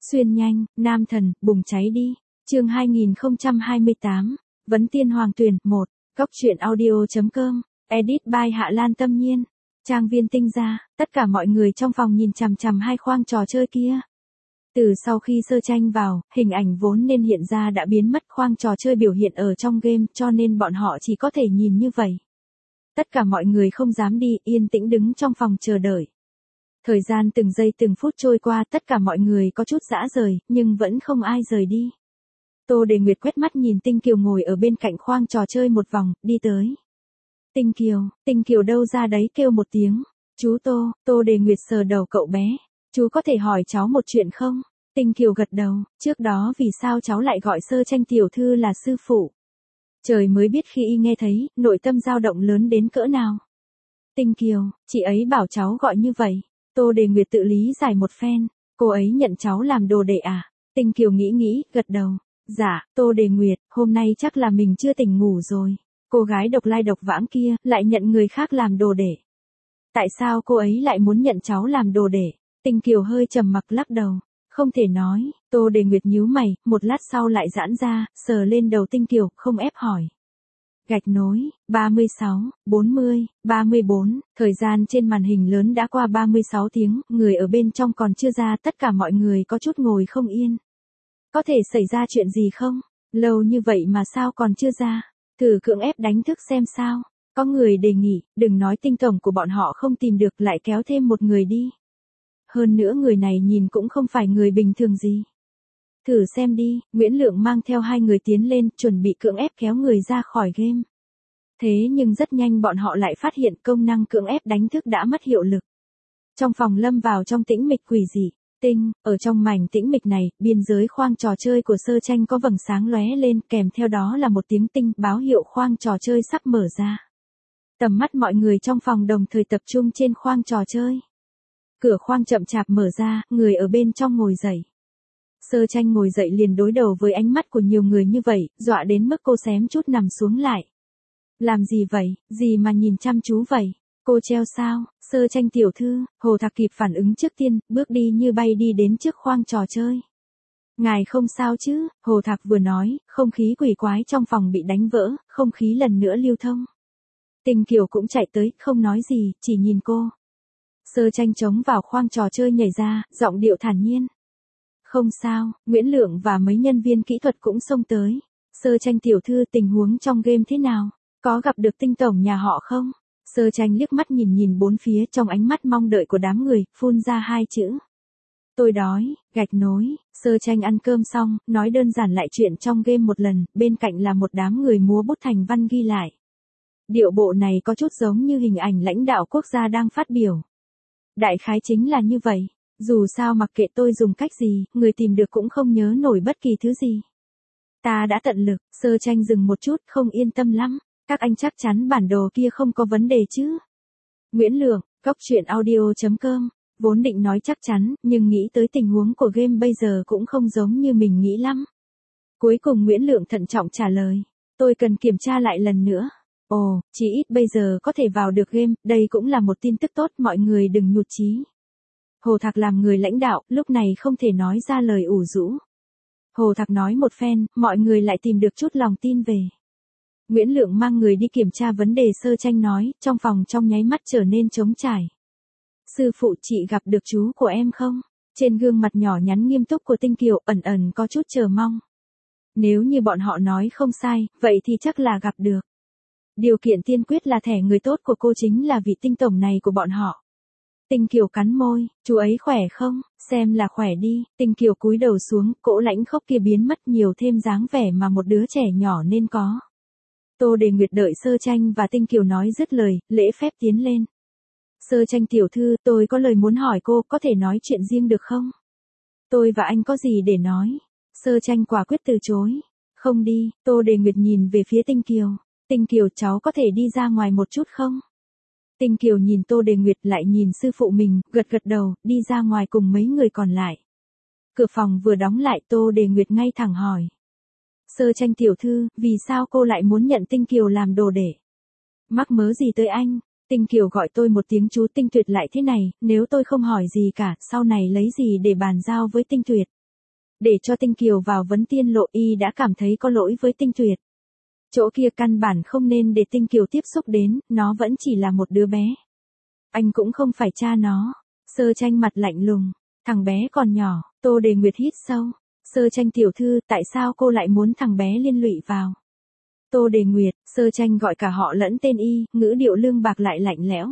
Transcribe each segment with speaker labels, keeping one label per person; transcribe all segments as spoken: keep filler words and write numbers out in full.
Speaker 1: Xuyên nhanh, nam thần, bùng cháy đi. Chương hai nghìn không trăm hai mươi tám, Vấn Tiên Hoàng Tuyển, một. Góc truyện audio.com, edit by Hạ Lan Tâm Nhiên. Trang viên Tinh gia, tất cả mọi người trong phòng nhìn chằm chằm hai khoang trò chơi kia. Từ sau khi sơ tranh vào, hình ảnh vốn nên hiện ra đã biến mất, khoang trò chơi biểu hiện ở trong game, cho nên bọn họ chỉ có thể nhìn như vậy. Tất cả mọi người không dám đi, yên tĩnh đứng trong phòng chờ đợi. Thời gian từng giây từng phút trôi qua, tất cả mọi người có chút dã rời, nhưng vẫn không ai rời đi. Tô Đề Nguyệt quét mắt nhìn Tinh Kiều ngồi ở bên cạnh khoang trò chơi một vòng, đi tới. Tinh Kiều, Tinh Kiều đâu ra đấy kêu một tiếng. Chú Tô, Tô Đề Nguyệt sờ đầu cậu bé. Chú có thể hỏi cháu một chuyện không? Tinh Kiều gật đầu, trước đó vì sao cháu lại gọi Sơ Tranh tiểu thư là sư phụ? Trời mới biết khi y nghe thấy, nội tâm dao động lớn đến cỡ nào. Tinh Kiều, chị ấy bảo cháu gọi như vậy. Tô Đề Nguyệt tự lý giải một phen, cô ấy nhận cháu làm đồ đệ à? Tinh Kiều nghĩ nghĩ, gật đầu. Dạ, Tô Đề Nguyệt, hôm nay chắc là mình chưa tỉnh ngủ rồi. Cô gái độc lai độc vãng kia, lại nhận người khác làm đồ đệ. Tại sao cô ấy lại muốn nhận cháu làm đồ đệ? Tinh Kiều hơi trầm mặc lắc đầu. Không thể nói, Tô Đề Nguyệt nhíu mày, một lát sau lại giãn ra, sờ lên đầu Tinh Kiều, không ép hỏi. Gạch nối, ba mươi sáu, bốn mươi, ba mươi bốn, thời gian trên màn hình lớn đã qua ba mươi sáu tiếng, người ở bên trong còn chưa ra, tất cả mọi người có chút ngồi không yên. Có thể xảy ra chuyện gì không? Lâu như vậy mà sao còn chưa ra? Thử cưỡng ép đánh thức xem sao? Có người đề nghị, đừng nói tinh tổng của bọn họ không tìm được, lại kéo thêm một người đi. Hơn nữa người này nhìn cũng không phải người bình thường gì. Thử xem đi, Nguyễn Lượng mang theo hai người tiến lên, chuẩn bị cưỡng ép kéo người ra khỏi game. Thế nhưng rất nhanh bọn họ lại phát hiện công năng cưỡng ép đánh thức đã mất hiệu lực. Trong phòng lâm vào trong tĩnh mịch quỷ dị. Tinh, ở trong mảnh tĩnh mịch này, biên giới khoang trò chơi của Sơ Tranh có vầng sáng lóe lên, kèm theo đó là một tiếng tinh báo hiệu khoang trò chơi sắp mở ra. Tầm mắt mọi người trong phòng đồng thời tập trung trên khoang trò chơi. Cửa khoang chậm chạp mở ra, người ở bên trong ngồi dậy. Sơ Tranh ngồi dậy liền đối đầu với ánh mắt của nhiều người như vậy, dọa đến mức cô xém chút nằm xuống lại. Làm gì vậy, gì mà nhìn chăm chú vậy? Cô treo sao? Sơ Tranh tiểu thư, Hồ Thạc kịp phản ứng trước tiên, bước đi như bay đi đến trước khoang trò chơi. Ngài không sao chứ? Hồ Thạc vừa nói, không khí quỷ quái trong phòng bị đánh vỡ, không khí lần nữa lưu thông. Tinh Kiều cũng chạy tới, không nói gì, chỉ nhìn cô. Sơ Tranh chống vào khoang trò chơi nhảy ra, giọng điệu thản nhiên. Không sao, Nguyễn Lượng và mấy nhân viên kỹ thuật cũng xông tới. Sơ Tranh tiểu thư, tình huống trong game thế nào? Có gặp được Tinh tổng nhà họ không? Sơ Tranh liếc mắt nhìn nhìn bốn phía, trong ánh mắt mong đợi của đám người, phun ra hai chữ. Tôi đói, gạch nối. Sơ Tranh ăn cơm xong, nói đơn giản lại chuyện trong game một lần, bên cạnh là một đám người múa bút thành văn ghi lại. Điệu bộ này có chút giống như hình ảnh lãnh đạo quốc gia đang phát biểu. Đại khái chính là như vậy, dù sao mặc kệ tôi dùng cách gì, người tìm được cũng không nhớ nổi bất kỳ thứ gì. Ta đã tận lực. Sơ Tranh dừng một chút, không yên tâm lắm. Các anh chắc chắn bản đồ kia không có vấn đề chứ? Nguyễn Lượng, góc truyện audio.com, vốn định nói chắc chắn, nhưng nghĩ tới tình huống của game bây giờ cũng không giống như mình nghĩ lắm. Cuối cùng Nguyễn Lượng thận trọng trả lời. Tôi cần kiểm tra lại lần nữa. Ồ, chỉ ít bây giờ có thể vào được game, đây cũng là một tin tức tốt, mọi người đừng nhụt chí. Hồ Thạc làm người lãnh đạo, lúc này không thể nói ra lời ủ rũ. Hồ Thạc nói một phen, mọi người lại tìm được chút lòng tin về. Nguyễn Lượng mang người đi kiểm tra vấn đề. Sơ Tranh nói, trong phòng trong nháy mắt trở nên trống trải. Sư phụ, chị gặp được chú của em không? Trên gương mặt nhỏ nhắn nghiêm túc của Tinh Kiều ẩn ẩn có chút chờ mong. Nếu như bọn họ nói không sai, vậy thì chắc là gặp được. Điều kiện tiên quyết là thẻ người tốt của cô chính là vị Tinh tổng này của bọn họ. Tinh Kiều cắn môi, chú ấy khỏe không? Xem là khỏe đi. Tinh Kiều cúi đầu xuống, cỗ lãnh khốc kia biến mất, nhiều thêm dáng vẻ mà một đứa trẻ nhỏ nên có. Tô Đề Nguyệt đợi Sơ Tranh và Tinh Kiều nói dứt lời, lễ phép tiến lên. Sơ Tranh tiểu thư, tôi có lời muốn hỏi cô, có thể nói chuyện riêng được không? Tôi và anh có gì để nói? Sơ Tranh quả quyết từ chối. Không đi. Tô Đề Nguyệt nhìn về phía Tinh Kiều. Tinh Kiều, cháu có thể đi ra ngoài một chút không? Tinh Kiều nhìn Tô Đề Nguyệt lại nhìn sư phụ mình, gật gật đầu, đi ra ngoài cùng mấy người còn lại. Cửa phòng vừa đóng lại, Tô Đề Nguyệt ngay thẳng hỏi. Sơ Tranh tiểu thư, vì sao cô lại muốn nhận Tinh Kiều làm đồ đệ? Mắc mớ gì tới anh? Tinh Kiều gọi tôi một tiếng chú. Tinh Tuyệt lại thế này, nếu tôi không hỏi gì cả, sau này lấy gì để bàn giao với Tinh Tuyệt? Để cho Tinh Kiều vào vấn tiên lộ y đã cảm thấy có lỗi với Tinh Tuyệt. Chỗ kia căn bản không nên để Tinh Kiều tiếp xúc đến, nó vẫn chỉ là một đứa bé. Anh cũng không phải cha nó. Sơ Tranh mặt lạnh lùng. Thằng bé còn nhỏ, Tô Đề Nguyệt hít sâu. Sơ Tranh tiểu thư, tại sao cô lại muốn thằng bé liên lụy vào? Tô Đề Nguyệt, Sơ Tranh gọi cả họ lẫn tên y, ngữ điệu lương bạc lại lạnh lẽo.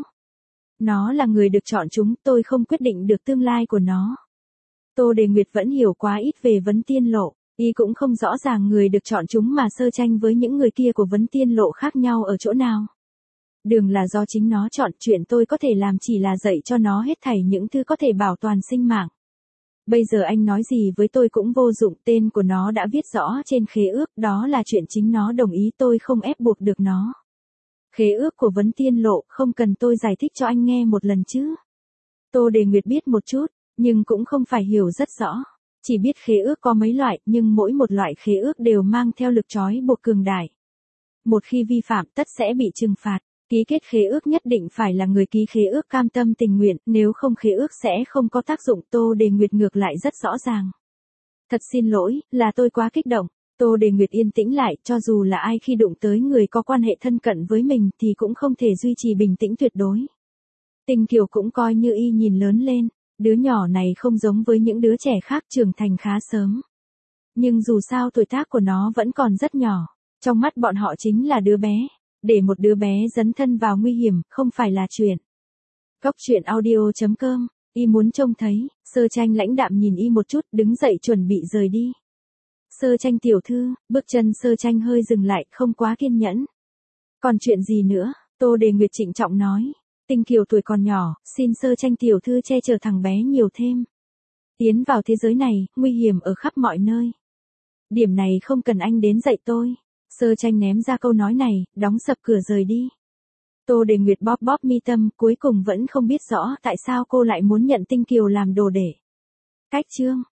Speaker 1: Nó là người được chọn chúng, tôi không quyết định được tương lai của nó. Tô Đề Nguyệt vẫn hiểu quá ít về vấn tiên lộ, y cũng không rõ ràng người được chọn chúng mà Sơ Tranh với những người kia của vấn tiên lộ khác nhau ở chỗ nào. Đường là do chính nó chọn, chuyện tôi có thể làm chỉ là dạy cho nó hết thảy những thứ có thể bảo toàn sinh mạng. Bây giờ anh nói gì với tôi cũng vô dụng, tên của nó đã viết rõ trên khế ước, đó là chuyện chính nó đồng ý, tôi không ép buộc được nó. Khế ước của vấn tiên lộ, không cần tôi giải thích cho anh nghe một lần chứ. Tô Đề Nguyệt biết một chút, nhưng cũng không phải hiểu rất rõ. Chỉ biết khế ước có mấy loại, nhưng mỗi một loại khế ước đều mang theo lực trói buộc cường đại. Một khi vi phạm tất sẽ bị trừng phạt. Ký kết khế ước nhất định phải là người ký khế ước cam tâm tình nguyện, nếu không khế ước sẽ không có tác dụng. Tô Đề Nguyệt ngược lại rất rõ ràng. Thật xin lỗi, là tôi quá kích động. Tô Đề Nguyệt yên tĩnh lại, cho dù là ai khi đụng tới người có quan hệ thân cận với mình thì cũng không thể duy trì bình tĩnh tuyệt đối. Tinh Kiều cũng coi như y nhìn lớn lên, đứa nhỏ này không giống với những đứa trẻ khác, trưởng thành khá sớm. Nhưng dù sao tuổi tác của nó vẫn còn rất nhỏ, trong mắt bọn họ chính là đứa bé. Để một đứa bé dấn thân vào nguy hiểm, không phải là chuyện. Cốc truyện audio chấm com, y muốn trông thấy. Sơ Tranh lãnh đạm nhìn y một chút, đứng dậy chuẩn bị rời đi. Sơ Tranh tiểu thư, bước chân Sơ Tranh hơi dừng lại, không quá kiên nhẫn. Còn chuyện gì nữa? Tô Đề Nguyệt trịnh trọng nói. Tinh Kiều tuổi còn nhỏ, xin Sơ Tranh tiểu thư che chở thằng bé nhiều thêm. Tiến vào thế giới này, nguy hiểm ở khắp mọi nơi. Điểm này không cần anh đến dạy tôi. Sơ Tranh ném ra câu nói này, đóng sập cửa rời đi. Tô Đề Nguyệt bóp bóp mi tâm, cuối cùng vẫn không biết rõ tại sao cô lại muốn nhận Tinh Kiều làm đồ đệ. Cách chương